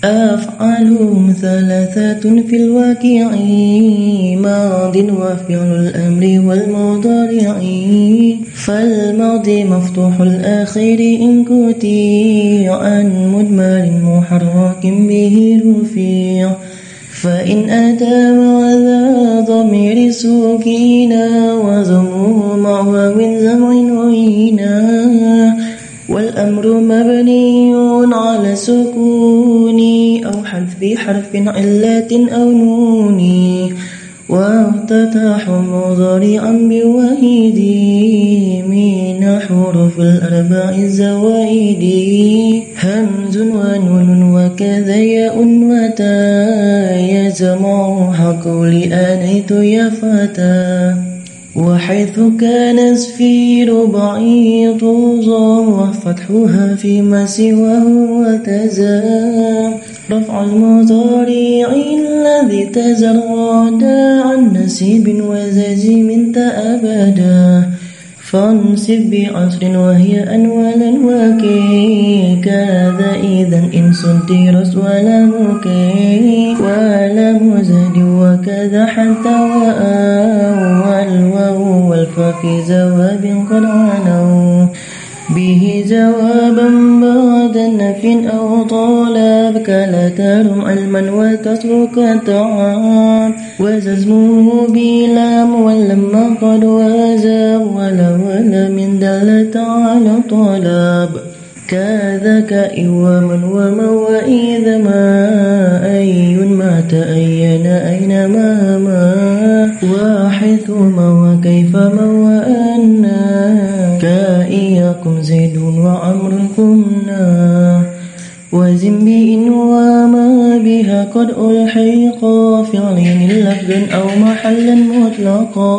أفعالهم ثلاثة في الواقع، ماض وفعل الأمر والمضارع. فالماضي مفتوح الآخر إن كتي عن مدمر محرك به رفيع، فإن أتى مع ذا ضمير سكينا وضمه مع واو جمع عينا. والأمر مبني على سكون أو حذف حرف علة أو نون، وافتتح مضارعا بوحيد من حروف الأربع الزوائد. همز ونون وكذا ياء وتاء، يجمعها قولي آنيت يا فتى. وحيث كان في ربعي طوزا، وفتحها فيما سواه وتزام. رفع المضارع الذي تزرد عن نسيب وزازم تأبدا، فانصب بعصر وهي أنولا وكي. كذا إذا إن صدرت ولا مكي ولا مزد، وكذا حتى وأول والفا في جواب قد عنوا به جوابا بعد نفي أو طلب، كلا ترم علما وتترك الطعام. وززمه بلام ولما قد وزاب، ولا من دلت على طلب. كذاك إوام وما وإذا ما، أي ما تأين أينما ما، وحيثما وكيفما وأنا. كائيكم زيد وعمر كنا، وزن بإن وما بها قد ألحقا، فعلين لفظا أو محلا مطلقا.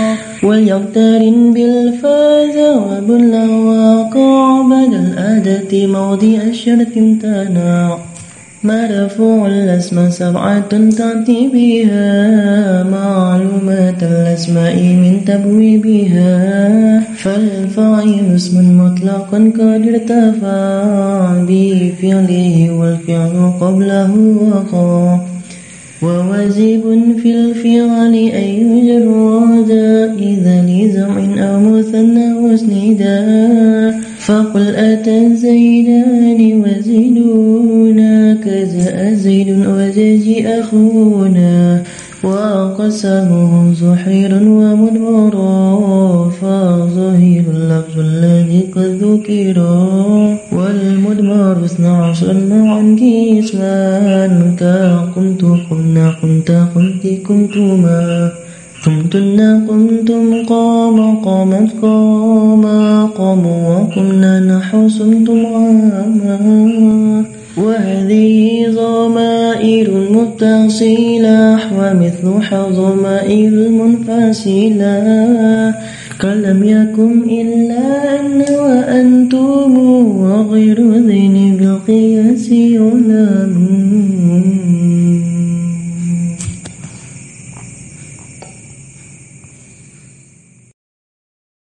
وليقترن بالفاء جواب لواقع، بعد الأداة موضع الشرط امتنع. مرفوع الأسماء سبعة تأتي بها، معلومات الأسماء من تبويبها. فالفاعل اسم مطلق قد ارتفع بفعله، والفعل قبله وقع. وواجب في الفعل أن يجرد إذا لجمع أو مثنى واسندا. فقل أتى زيدان وزيدونا، كجاء زيد وجاء أخونا. وقسمه زحير ومدمرا، فظهير اللفظ الذي قد ذكرا. والمدمر 12 نوعا قسمان، كقمت قمنا قمت قمت قمتما. قمتن قمتم قام قامت قاما قاموا وقمنا نحو صمتم عاما. وهذه ضمائر متصلة، ومثل ضمائر المنفصلة. كلم يكن إلا أن وأنتم، وغير ذين بالقياس يلام.